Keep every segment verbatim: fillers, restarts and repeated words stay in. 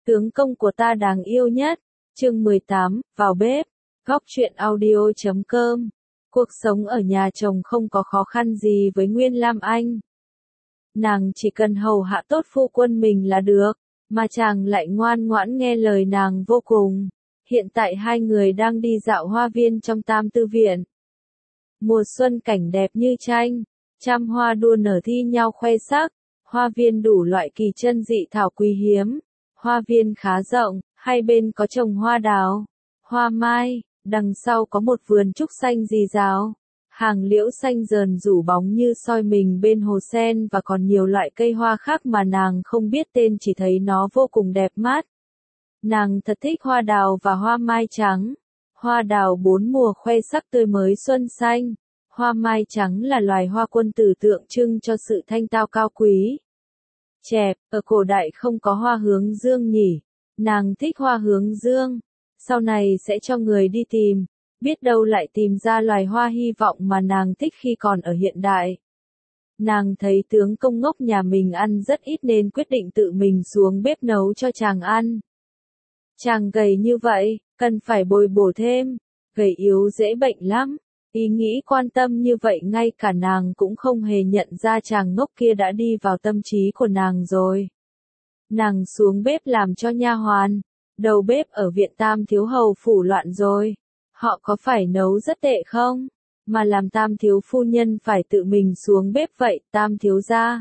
Tướng công của ta đáng yêu nhất. Chương mười tám, vào bếp. Góc truyện audio chấm com. Cuộc sống ở nhà chồng không có khó khăn gì với Nguyên Lam Anh. Nàng chỉ cần hầu hạ tốt phu quân mình là được, mà chàng lại ngoan ngoãn nghe lời nàng vô cùng. Hiện tại hai người đang đi dạo hoa viên trong Tam Tư Viện. Mùa xuân cảnh đẹp như tranh, trăm hoa đua nở thi nhau khoe sắc, hoa viên đủ loại kỳ chân dị thảo quý hiếm. Hoa viên khá rộng, hai bên có trồng hoa đào, hoa mai, đằng sau có một vườn trúc xanh rì rào. Hàng liễu xanh rờn rủ bóng như soi mình bên hồ sen và còn nhiều loại cây hoa khác mà nàng không biết tên, chỉ thấy nó vô cùng đẹp mắt. Nàng thật thích hoa đào và hoa mai trắng. Hoa đào bốn mùa khoe sắc tươi mới xuân xanh. Hoa mai trắng là loài hoa quân tử tượng trưng cho sự thanh tao cao quý. Chẹp, ở cổ đại không có hoa hướng dương nhỉ. Nàng thích hoa hướng dương. Sau này sẽ cho người đi tìm. Biết đâu lại tìm ra loài hoa hy vọng mà nàng thích khi còn ở hiện đại. Nàng thấy tướng công ngốc nhà mình ăn rất ít nên quyết định tự mình xuống bếp nấu cho chàng ăn. Chàng gầy như vậy, cần phải bồi bổ thêm. Gầy yếu dễ bệnh lắm. Ý nghĩ quan tâm như vậy ngay cả nàng cũng không hề nhận ra chàng ngốc kia đã đi vào tâm trí của nàng rồi. Nàng xuống bếp làm cho nha hoàn. Đầu bếp ở viện Tam thiếu hầu phủ loạn rồi. Họ có phải nấu rất tệ không? Mà làm Tam thiếu phu nhân phải tự mình xuống bếp vậy, Tam thiếu gia.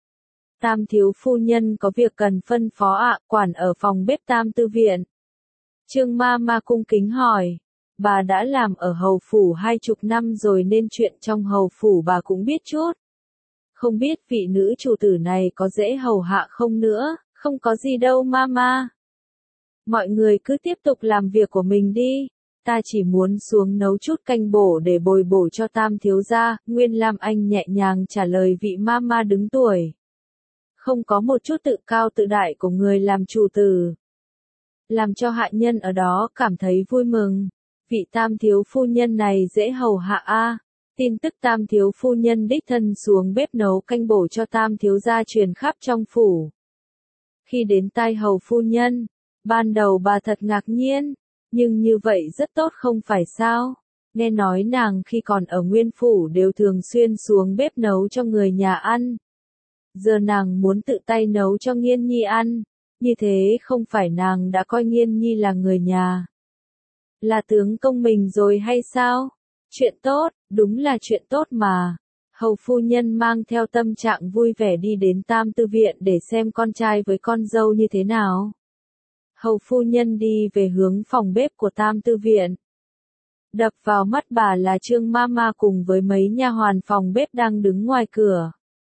Tam thiếu phu nhân có việc cần phân phó ạ, quản ở phòng bếp Tam Tư Viện. Trương ma ma cung kính hỏi. Bà đã làm ở hầu phủ hai chục năm rồi nên chuyện trong hầu phủ bà cũng biết chút. Không biết vị nữ chủ tử này có dễ hầu hạ không nữa, không có gì đâu mama. Mọi người cứ tiếp tục làm việc của mình đi. Ta chỉ muốn xuống nấu chút canh bổ để bồi bổ cho Tam thiếu gia. Nguyên Lam Anh nhẹ nhàng trả lời vị mama đứng tuổi. Không có một chút tự cao tự đại của người làm chủ tử. Làm cho hạ nhân ở đó cảm thấy vui mừng. Vị Tam thiếu phu nhân này dễ hầu hạ a. Tin tức Tam thiếu phu nhân đích thân xuống bếp nấu canh bổ cho Tam thiếu gia truyền khắp trong phủ. Khi đến tai hầu phu nhân, ban đầu bà thật ngạc nhiên, nhưng như vậy rất tốt không phải sao? Nghe nói nàng khi còn ở Nguyên phủ đều thường xuyên xuống bếp nấu cho người nhà ăn. Giờ nàng muốn tự tay nấu cho Nghiên Nhi ăn, như thế không phải nàng đã coi Nghiên Nhi là người nhà, là tướng công mình rồi hay sao? Chuyện tốt, đúng là chuyện tốt mà. Hầu phu nhân mang theo tâm trạng vui vẻ đi đến Tam Tư Viện để xem con trai với con dâu như thế nào. Hầu phu nhân đi về hướng phòng bếp của Tam Tư Viện. Đập vào mắt bà là Trương Mama cùng với mấy nha hoàn phòng bếp đang đứng ngoài cửa.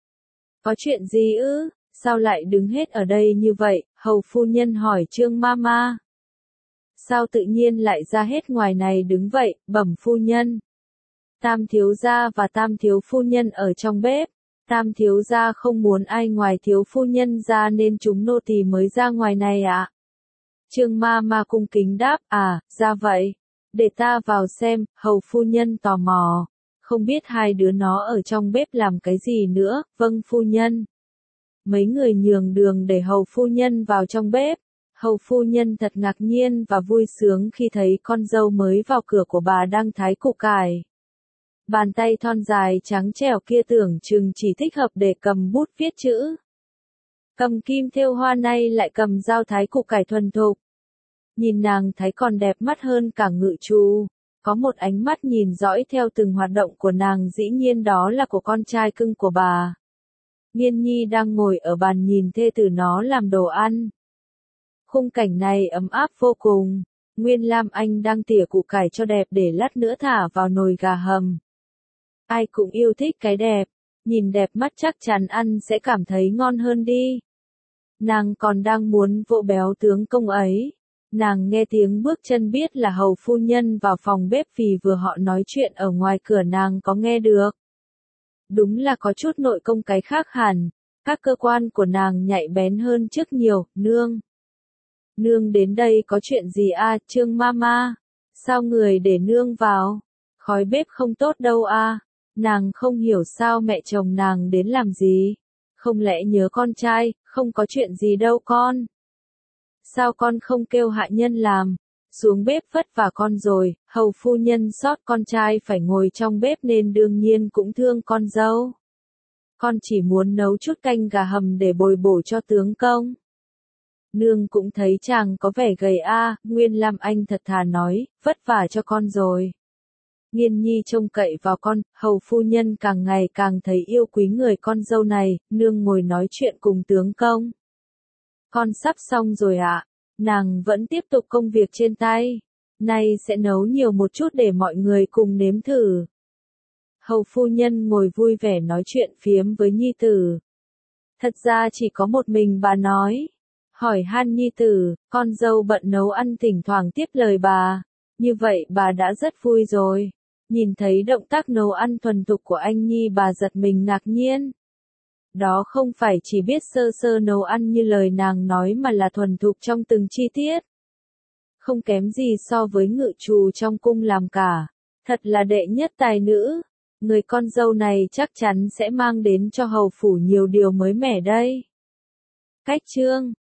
Có chuyện gì ư? Sao lại đứng hết ở đây như vậy? Hầu phu nhân hỏi Trương Mama. Sao tự nhiên lại ra hết ngoài này đứng vậy, bẩm phu nhân? Tam thiếu gia và Tam thiếu phu nhân ở trong bếp. Tam thiếu gia không muốn ai ngoài thiếu phu nhân ra nên chúng nô tỳ mới ra ngoài này ạ. À? Trương ma ma cung kính đáp, à, ra vậy. Để ta vào xem, hầu phu nhân tò mò. Không biết hai đứa nó ở trong bếp làm cái gì nữa, vâng phu nhân. Mấy người nhường đường để hầu phu nhân vào trong bếp. Hầu phu nhân thật ngạc nhiên và vui sướng khi thấy con dâu mới vào cửa của bà đang thái củ cải. Bàn tay thon dài trắng trẻo kia tưởng chừng chỉ thích hợp để cầm bút viết chữ. Cầm kim thêu hoa nay lại cầm dao thái củ cải thuần thục. Nhìn nàng thấy còn đẹp mắt hơn cả ngự trù. Có một ánh mắt nhìn dõi theo từng hoạt động của nàng, dĩ nhiên đó là của con trai cưng của bà. Nghiên Nhi đang ngồi ở bàn nhìn thê tử nó làm đồ ăn. Khung cảnh này ấm áp vô cùng. Nguyên Lam Anh đang tỉa củ cải cho đẹp để lát nữa thả vào nồi gà hầm. Ai cũng yêu thích cái đẹp. Nhìn đẹp mắt chắc chắn ăn sẽ cảm thấy ngon hơn đi. Nàng còn đang muốn vỗ béo tướng công ấy. Nàng nghe tiếng bước chân biết là hầu phu nhân vào phòng bếp vì vừa họ nói chuyện ở ngoài cửa nàng có nghe được. Đúng là có chút nội công cái khác hẳn. Các cơ quan của nàng nhạy bén hơn trước nhiều, nương. Nương đến đây có chuyện gì a, Trương Mama? Sao người để nương vào? Khói bếp không tốt đâu a. Nàng không hiểu sao mẹ chồng nàng đến làm gì. Không lẽ nhớ con trai, không có chuyện gì đâu con. sao con không kêu hạ nhân làm, xuống bếp vất vả con rồi, hầu phu nhân sót con trai phải ngồi trong bếp nên đương nhiên cũng thương con dâu. Con chỉ muốn nấu chút canh gà hầm để bồi bổ cho tướng công. Nương cũng thấy chàng có vẻ gầy a, Nguyên Lam Anh thật thà nói, vất vả cho con rồi. Nghiên nhi trông cậy vào con, hầu phu nhân càng ngày càng thấy yêu quý người con dâu này, nương ngồi nói chuyện cùng tướng công. Con sắp xong rồi ạ, nàng vẫn tiếp tục công việc trên tay, nay sẽ nấu nhiều một chút để mọi người cùng nếm thử. Hầu phu nhân ngồi vui vẻ nói chuyện phiếm với nhi tử. Thật ra chỉ có một mình bà nói. Hỏi han nhi tử, con dâu bận nấu ăn thỉnh thoảng tiếp lời bà. Như vậy bà đã rất vui rồi. Nhìn thấy động tác nấu ăn thuần thục của anh nhi bà giật mình ngạc nhiên. Đó không phải chỉ biết sơ sơ nấu ăn như lời nàng nói mà là thuần thục trong từng chi tiết. Không kém gì so với ngự trù trong cung làm cả. Thật là đệ nhất tài nữ. Người con dâu này chắc chắn sẽ mang đến cho hầu phủ nhiều điều mới mẻ đây. Cách chương